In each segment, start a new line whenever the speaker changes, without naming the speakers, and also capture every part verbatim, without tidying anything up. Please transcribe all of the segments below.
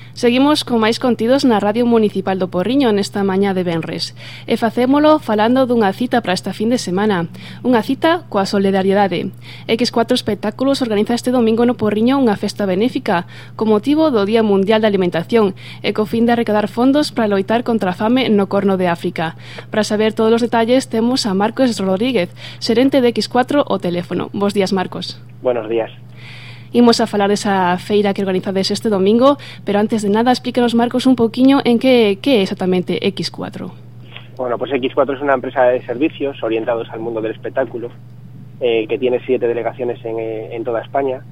Seguimos con máis contidos na Radio Municipal do Porriño nesta mañá de venres. E facémolo falando dunha cita para esta fin de semana. Unha cita coa solidariedade. equis cuatro Espectáculos organiza este domingo no Porriño unha festa benéfica con motivo do Día Mundial da Alimentación e co fin de arrecadar fondos para loitar contra a fame no Corno de África. Para saber todos os detalles temos a Marcos Rodríguez, xerente de equis cuatro o teléfono. Bos días, Marcos.
Buenos días.
Imos a falar desa feira que organizades este domingo, pero antes de nada, explícanos, Marcos, un poquinho en que, que é exactamente equis cuatro.
Bueno, pues equis cuatro es una empresa de servicios orientados al mundo del espectáculo, eh, que tiene siete delegaciones en, eh, en toda España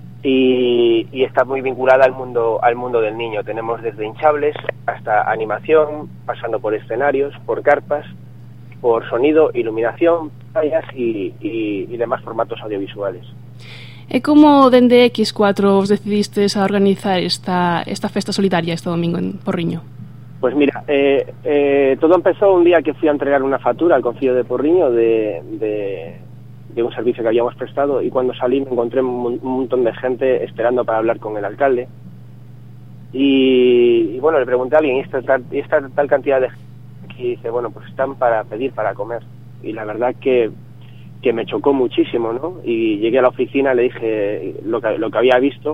y, y está muy vinculada al mundo, al mundo del niño. Tenemos desde hinchables hasta animación, pasando por escenarios, por carpas, por sonido, iluminación, pantallas y, y, y demás formatos audiovisuales.
E como dende equis cuatro os decidistes a organizar esta, esta festa solidaria este domingo en Porriño?
Pues mira, eh, eh, todo empezó un día que fui a entregar una factura al Concello de Porriño de, de, de un servicio que habíamos prestado, y cuando salí me encontré un, un montón de gente esperando para hablar con el alcalde y, y bueno, le pregunté a alguien, ¿y esta, tal, esta tal cantidad de gente? Y dice, bueno, pues están para pedir, para comer. Y la verdad que que me chocó muchísimo, ¿no? Y llegué a la oficina, le dije lo que, lo que había visto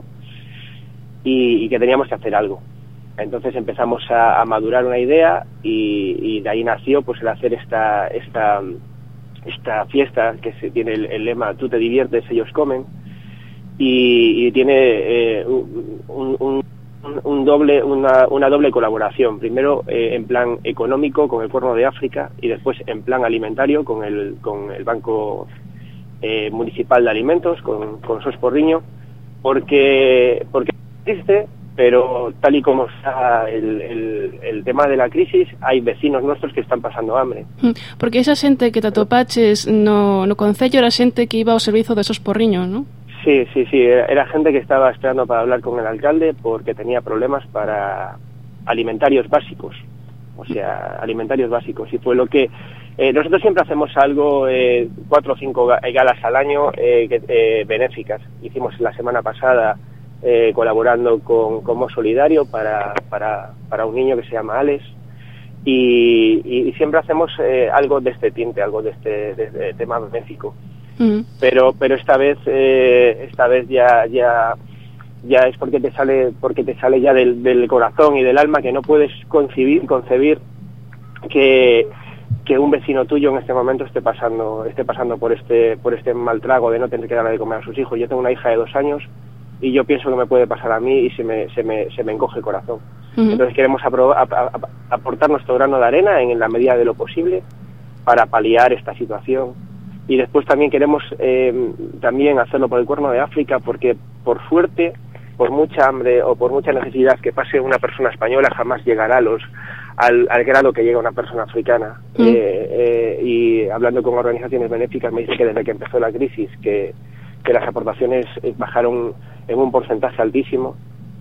y, y que teníamos que hacer algo. Entonces empezamos a, a madurar una idea y, y de ahí nació pues el hacer esta esta esta fiesta que se tiene el, el lema tú te diviertes, ellos comen, y, y tiene eh, un, un, un doble una, una doble colaboración. Primero eh, en plan económico con el Cuerno de África y después en plan alimentario con el con el Banco eh, Municipal de Alimentos, con, con SOS Porriño, porque porque existe, pero tal y como está el, el, el tema de la crisis, hay vecinos nuestros que están pasando hambre.
Porque esa xente que te atopaches no, no concello era xente que iba ao servizo de SOS Porriño, non?
Sí, sí, sí, era gente que estaba esperando para hablar con el alcalde porque tenía problemas para alimentarios básicos, o sea, alimentarios básicos, y fue lo que... Eh, nosotros siempre hacemos algo, eh, cuatro o cinco galas al año eh, que, eh, benéficas. Hicimos la semana pasada eh, colaborando con Como Solidario para, para, para un niño que se llama Alex, y, y, y siempre hacemos eh, algo de este tinte, algo de este, de este tema benéfico. Uh-huh. Pero pero esta vez eh, esta vez ya ya ya es porque te sale porque te sale ya del, del corazón y del alma, que no puedes concebir concebir que que un vecino tuyo en este momento esté pasando esté pasando por este por este mal trago de no tener que darle de comer a sus hijos. Yo tengo una hija de dos años y yo pienso que me puede pasar a mí y se me se me se me encoge el corazón. Uh-huh. Entonces queremos apro- a, a, a, aportar nuestro grano de arena en, en la medida de lo posible para paliar esta situación. Y después también queremos eh, también hacerlo por el Cuerno de África, porque por suerte, por mucha hambre o por mucha necesidad que pase una persona española, jamás llegará a los, al, al grado que llega una persona africana. Mm. Eh, eh, y hablando con organizaciones benéficas me dicen que desde que empezó la crisis, que, que las aportaciones bajaron en un porcentaje altísimo,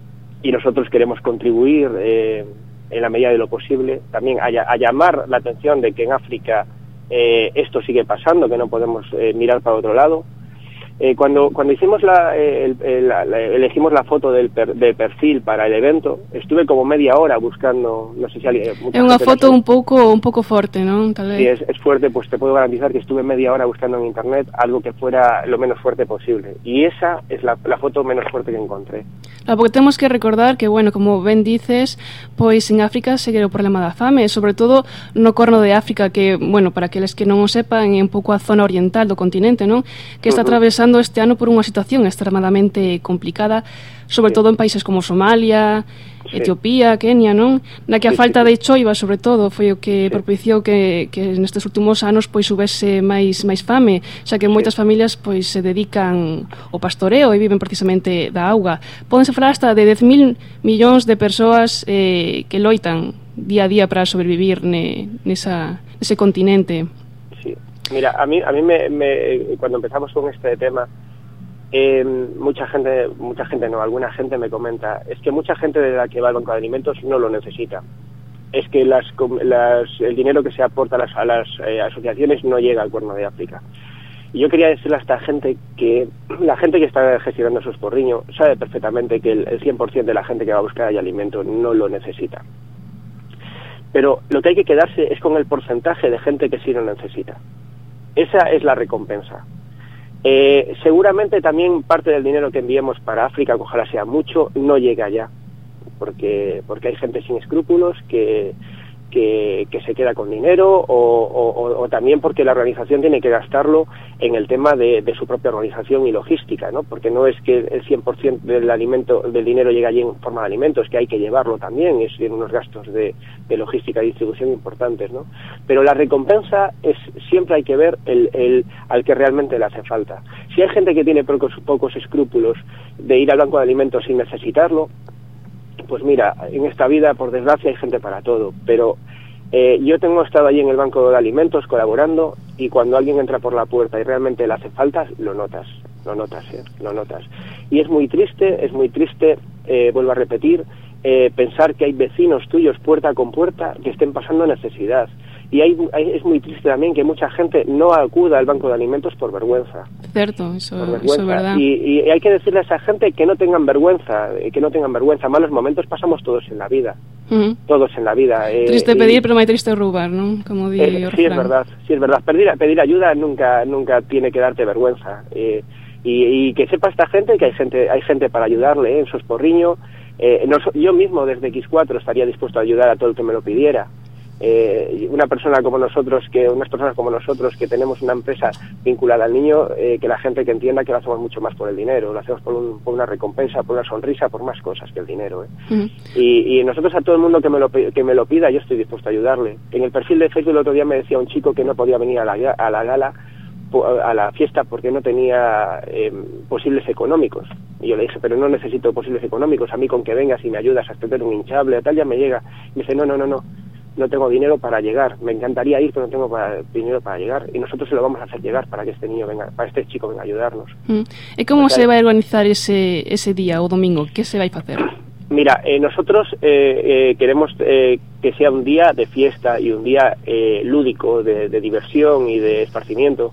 y nosotros queremos contribuir eh, en la medida de lo posible también a, a llamar la atención de que en África Eh, esto sigue pasando, que no podemos eh, mirar para otro lado. Eh, cuando cuando hicimos la, eh, el, el, la, la, elegimos la foto del, per, del perfil para el evento, estuve como media hora buscando, no sé si alguien...
É unha foto un pouco un pouco forte, non? Tal vez.
Sí, es, es fuerte, pues te puedo garantizar que estuve media hora buscando en internet algo que fuera lo menos fuerte posible, y esa es la, la foto menos fuerte que encontré.
Claro, porque temos que recordar que, bueno, como ben dices, pois en África segue o problema da fame, sobre todo no Corno de África, que, bueno, para aqueles que non o sepan, é un pouco a zona oriental do continente, non? Que está uh-huh. atravesando este ano por unha situación extremadamente complicada, sobre sí. todo en países como Somalia, sí. Etiopía, Kenia, non? Na que a sí, falta sí, sí. de choiva, sobre todo, foi o que sí. propiciou que, que nestes últimos anos pois subese máis máis fame, xa que moitas sí. familias pois se dedican ao pastoreo e viven precisamente da auga. Pódense falar hasta de dez mil millóns de persoas eh, que loitan día a día para sobrevivir ne, nesa, nese continente.
Sí. Mira, a mí a mí me, me cuando empezamos con este tema, Eh, mucha gente, mucha gente no, alguna gente me comenta, es que mucha gente de la que va al Banco de Alimentos no lo necesita. Es que las, las, el dinero que se aporta a las, a las eh, asociaciones no llega al Cuerno de África. Y yo quería decirle a esta gente que la gente que está gestionando esos porriños sabe perfectamente que el, el cien por ciento de la gente que va a buscar ahí alimento no lo necesita. Pero lo que hay que quedarse es con el porcentaje de gente que sí lo necesita. Esa es la recompensa. Eh, seguramente también parte del dinero que enviemos para África, ojalá sea mucho, no llega allá. Porque, porque hay gente sin escrúpulos que... Que, que se queda con dinero o, o, o también porque la organización tiene que gastarlo en el tema de, de su propia organización y logística, ¿no? Porque no es que el cien por ciento del alimento, del dinero llegue allí en forma de alimentos, es que hay que llevarlo también, es tiene unos gastos de, de logística y distribución importantes, ¿no? Pero la recompensa es, siempre hay que ver el, el, al que realmente le hace falta. Si hay gente que tiene pocos, pocos escrúpulos de ir al banco de alimentos sin necesitarlo, pues mira, en esta vida, por desgracia, hay gente para todo, pero eh, yo tengo estado allí en el banco de alimentos colaborando y cuando alguien entra por la puerta y realmente le hace falta, lo notas, lo notas, ¿eh? lo notas. Y es muy triste, es muy triste, eh, vuelvo a repetir, eh, pensar que hay vecinos tuyos puerta con puerta que estén pasando necesidad. Y hay, hay, es muy triste también que mucha gente no acuda al banco de alimentos por vergüenza.
Cierto, eso,
por vergüenza.
eso es verdad.
Y, y hay que decirle a esa gente que no tengan vergüenza, que no tengan vergüenza. Malos momentos pasamos todos en la vida. Uh-huh. Todos en la vida. Eh,
triste
y,
pedir, pero no hay triste robar, ¿no? Como di
eh, sí, es verdad, sí, es verdad. Pedir, pedir ayuda nunca nunca tiene que darte vergüenza. Eh, y, y que sepa esta gente que hay gente hay gente para ayudarle, ¿eh? En Sosporriño. Eh, no, yo mismo desde equis cuatro estaría dispuesto a ayudar a todo el que me lo pidiera. Eh, una persona como nosotros, que unas personas como nosotros que tenemos una empresa vinculada al niño, eh, que la gente que entienda que lo hacemos mucho más por el dinero, lo hacemos por, un, por una recompensa, por una sonrisa, por más cosas que el dinero, ¿eh? Uh-huh. y, y nosotros a todo el mundo que me lo que me lo pida, yo estoy dispuesto a ayudarle. En el perfil de Facebook el otro día me decía un chico que no podía venir a la, a la gala, a la fiesta, porque no tenía eh, posibles económicos. Y yo le dije, pero no necesito posibles económicos, a mí con que vengas y me ayudas a extender un hinchable, a tal, ya me llega. Y me dice, no, no, no, no. no tengo dinero para llegar, me encantaría ir, pero no tengo para, dinero para llegar, y nosotros se lo vamos a hacer llegar para que este niño venga, para este chico venga a ayudarnos.
Mm. E como se vai organizar ese, ese día, o domingo? Que se vai facer?
Mira, eh, nosotros eh, eh, queremos eh, que sea un día de fiesta y un día eh, lúdico, de, de diversión y de esparcimiento.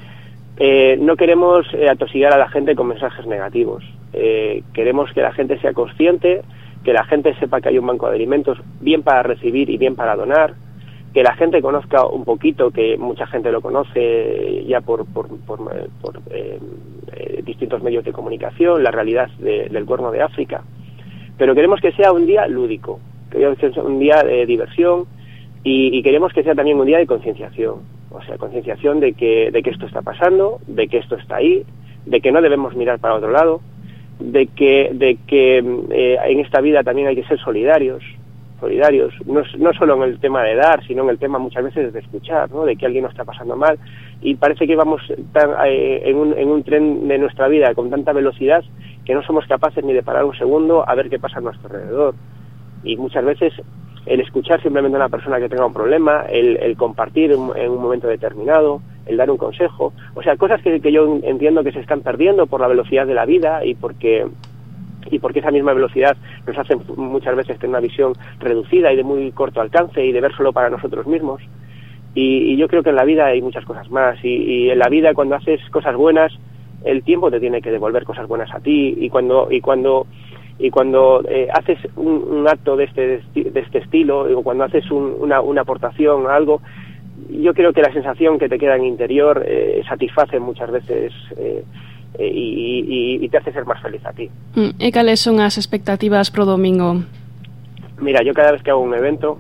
Eh, no queremos eh, atosigar a la gente con mensajes negativos. Eh, queremos que la gente sea consciente, que la gente sepa que hay un banco de alimentos bien para recibir y bien para donar, que la gente conozca un poquito, que mucha gente lo conoce ya por, por, por, por eh, eh, distintos medios de comunicación, la realidad de, del Cuerno de África. Pero queremos que sea un día lúdico, queremos que sea un día de diversión y, y queremos que sea también un día de concienciación. O sea, concienciación de que, de que esto está pasando, de que esto está ahí, de que no debemos mirar para otro lado, de que, de que eh, en esta vida también hay que ser solidarios, solidarios, no, no solo en el tema de dar, sino en el tema muchas veces de escuchar, ¿no? De que alguien nos está pasando mal, y parece que vamos tan, eh, en, un, en un tren de nuestra vida con tanta velocidad que no somos capaces ni de parar un segundo a ver qué pasa a nuestro alrededor. Y muchas veces el escuchar simplemente a una persona que tenga un problema, el, el compartir en, en un momento determinado, el dar un consejo, o sea, cosas que, que yo entiendo que se están perdiendo por la velocidad de la vida y porque y porque esa misma velocidad nos hace muchas veces tener una visión reducida y de muy corto alcance y de ver solo para nosotros mismos. Y, y yo creo que en la vida hay muchas cosas más, y, y en la vida cuando haces cosas buenas, el tiempo te tiene que devolver cosas buenas a ti, y cuando y cuando y cuando eh, haces un, un acto de este de este estilo, o cuando haces un, una, una aportación a algo, yo creo que la sensación que te queda en interior eh, satisface muchas veces eh, eh, y, y, y te hace ser más feliz a ti.
E cales son as expectativas pro domingo?
Mira, yo cada vez que hago un evento,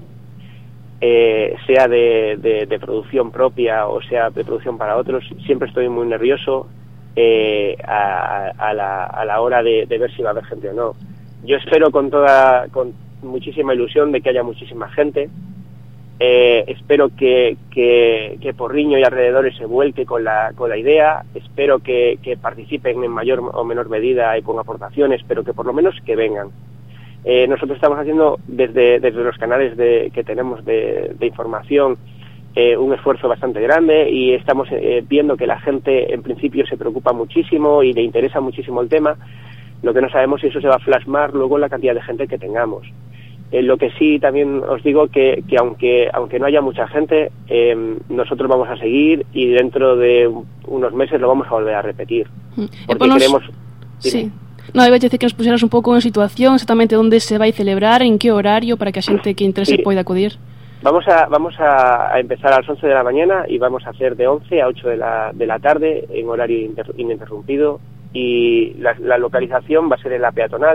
eh, sea de, de, de producción propia o sea de producción para otros, siempre estoy muy nervioso eh, a, a, la, a la hora de, de ver si va a haber gente o no. Yo espero con toda con muchísima ilusión de que haya muchísima gente. Eh, espero que, que, que Porriño y alrededores se vuelque con la, con la idea, espero que, que participen en mayor o menor medida y con aportaciones, pero que por lo menos que vengan. Eh, nosotros estamos haciendo desde, desde los canales de, que tenemos de, de información eh, un esfuerzo bastante grande, y estamos eh, viendo que la gente en principio se preocupa muchísimo y le interesa muchísimo el tema. Lo que no sabemos es si eso se va a plasmar luego en la cantidad de gente que tengamos. Eh, lo que sí también os digo que, que aunque aunque no haya mucha gente, eh, nosotros vamos a seguir y dentro de unos meses lo vamos a volver a repetir. Porque
Ponos...
queremos...
Sí. No, iba a decir que nos pusieras un pouco en situación exactamente onde se vai celebrar, en que horario, para que a xente que interese sí. poida acudir.
Vamos a vamos a, a empezar a las once de la mañana y vamos a hacer de once a ocho de la, de la tarde en horario inter, ininterrumpido, y la, la localización va a ser en la peatonal,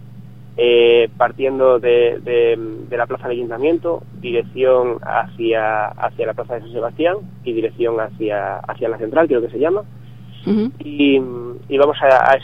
eh, partiendo de, de, de la plaza del Ayuntamiento, dirección hacia hacia la plaza de San Sebastián y dirección hacia hacia la central, creo que se llama. Uh-huh. y, y vamos a, a,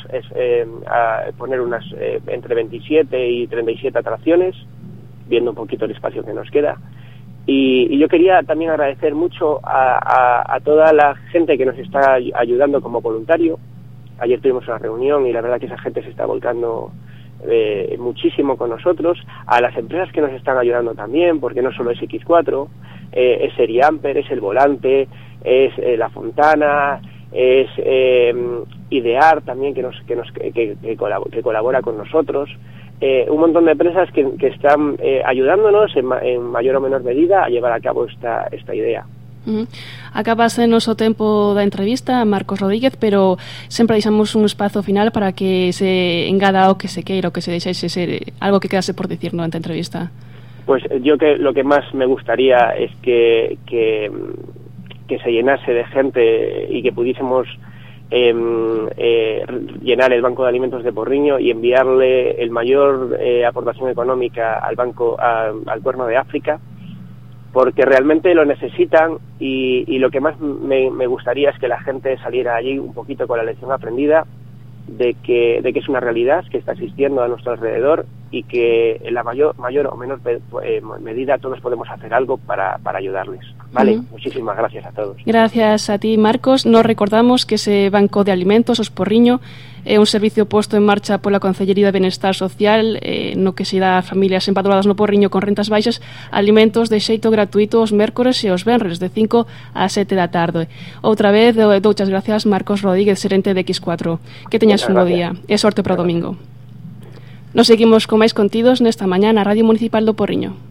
a, a poner unas eh, entre veintisiete y treinta y siete atracciones, viendo un poquito el espacio que nos queda. Y, y yo quería también agradecer mucho a, a, a toda la gente que nos está ayudando como voluntario. Ayer tuvimos una reunión y la verdad que esa gente se está volcando eh, muchísimo con nosotros. A las empresas que nos están ayudando también, porque no solo es equis cuatro, eh, es Seriamper, es El Volante, es eh, La Fontana, es eh, Idear también, que nos que nos que, que, que, colabora, que colabora con nosotros. Eh, un montón de empresas que, que están eh, ayudándonos en, en mayor o menor medida a llevar a cabo esta esta idea.
Uh-huh. Acabase o noso tempo da entrevista, Marcos Rodríguez, pero sempre deixamos un espazo final para que se engada o que se queira, o que se deixase ser algo que quedase por dicir durante a entrevista.
Pues yo que lo que más me gustaría es que que que se llenase de gente y que pudiésemos eh, eh, llenar el Banco de Alimentos de Porriño y enviarle el mayor eh, aportación económica al banco, a, al Cuerno de África, porque realmente lo necesitan, y, y lo que más me, me gustaría es que la gente saliera allí un poquito con la lección aprendida de que, de que es una realidad que está existiendo a nuestro alrededor y que en la mayor, mayor o menor eh, medida todos podemos hacer algo para, para ayudarles. Vale, uh-huh. Muchísimas gracias a todos.
Gracias a ti, Marcos. Nos recordamos que ese Banco de Alimentos, Os Porriño, é un servicio posto en marcha pola Concellería de Benestar Social, eh, no que se dá a familias empadroadas no Porriño con rentas baixas alimentos de xeito gratuito os mércores e os venres de cinco a sete da tarde. Outra vez, douchas gracias, Marcos Rodríguez, xerente de equis cuatro. Que teñas un bo día e sorte para o domingo. Nos seguimos con máis contidos nesta mañá na Radio Municipal do Porriño.